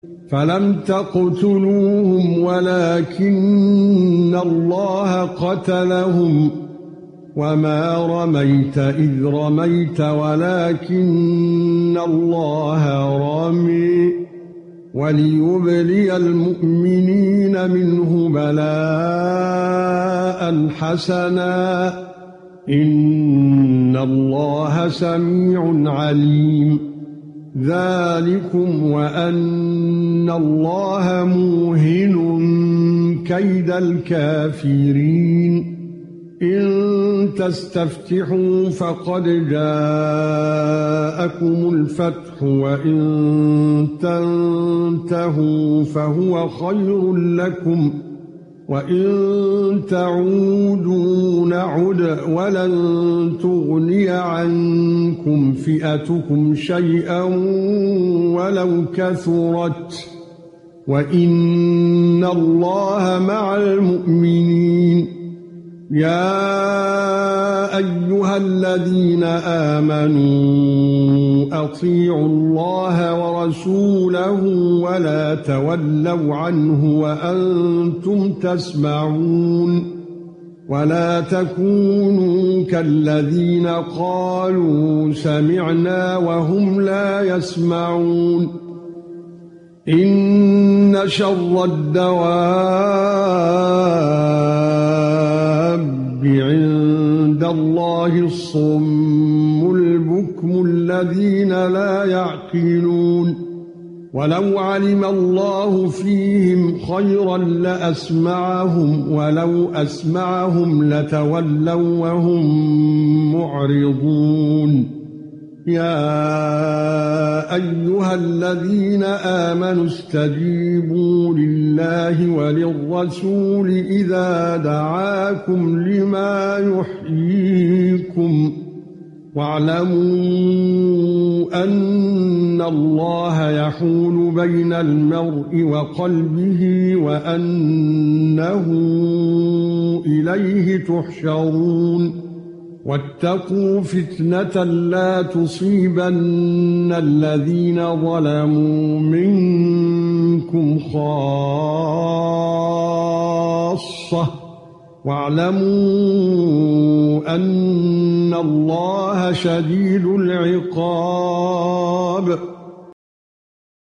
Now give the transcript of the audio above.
فلم تقتلوهم ولكن الله قتلهم وما رميت إذ رميت ولكن الله رمي وليبلي المؤمنين منه بلاء حسنا إن الله سميع عليم ذلكم وأن الله موهن كيد الكافرين إن تستفتحوا فقد جاءكم الفتح وإن تنتهوا فهو خير لكم وإن تعودوا نعد ولن تغني عنكم فئتكم شيئا ولو كثرت وإن الله مع المؤمنين يا ايها الذين امنوا اطيعوا الله ورسوله ولا تولوا عنه وانتم تسمعون ولا تكونوا كالذين قالوا سمعنا وهم لا يسمعون ان شر الدواب عند الله الصم البكم الذين لا يعقلون ولو علم الله فيهم خيرا لأسمعهم ولو أسمعهم لتولوا وهم معرضون يا ايها الذين امنوا استجيبوا لله وللرسول اذا دعاكم لما يحييكم واعلموا ان الله يحول بين المرء وقلبه وانه اليه تحشرون واتقوا فتنة لا تصيبن الذين ظلموا منكم خاصة واعلموا أن الله شديد العقاب